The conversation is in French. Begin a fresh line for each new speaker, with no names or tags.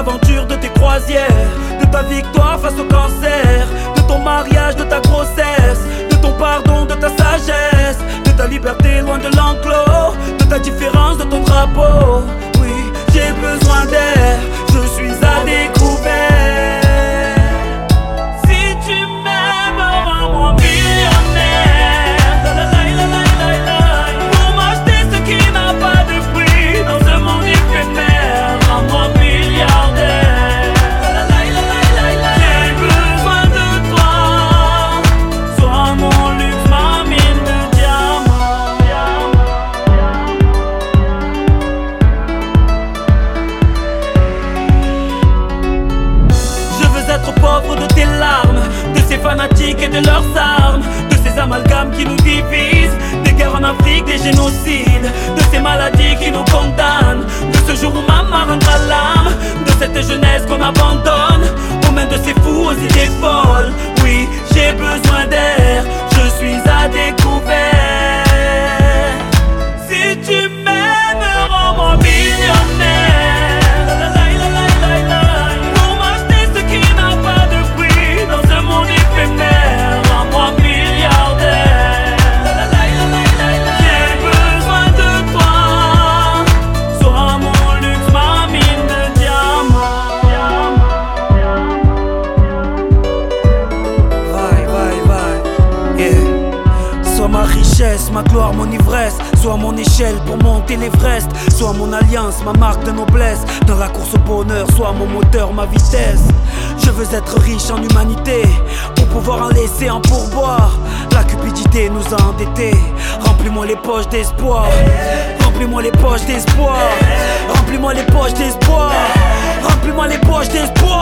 aventures, de tes croisières, de ta victoire face au cancer, de ton mariage, de ta grossesse, de ton pardon, de ta sagesse, de ta liberté loin de l'enclos, de ta différence, de ton drapeau. Oui, j'ai besoin d'air, je suis à découvert. Si tu m'aimes, rends-moi millionnaire. Pour m'acheter ce qui n'a pas de prix dans ce monde éphémère. Rends-moi milliardaire. J'ai besoin de toi. Sois mon luxe, ma mine de diamants. Je veux être pauvre de tes larmes, de ces fanatiques et de leurs armes, de ces amalgames qui nous divisent, des guerres en Afrique, des génocides, de ces maladies qui nous condamnent, de ce jour où maman rendra l'âme, de cette jeunesse qu'on abandonne aux mains de ces fous aux idées folles. Oui, j'ai besoin d'air, je suis à découvert. Si tu m'aimes, rends-moi millionnaire. Pour m'acheter ce qui n'a pas de prix dans ce monde éphémère. Rends-moi milliardaire. J'ai besoin de toi. Sois mon luxe, ma mine de diamants. Yeah. Sois ma richesse, ma gloire, mon ivresse. Sois mon échelle pour monter l'Everest. Sois mon alliance, ma marque de noblesse. Dans la course au bonheur, sois mon moteur, ma vitesse. Je veux être riche en humanité pour pouvoir en laisser en pourboire. La cupidité nous a endettés. Remplis-moi les poches d'espoir. Remplis-moi les poches d'espoir. Remplis-moi les poches d'espoir. Remplis-moi les poches d'espoir.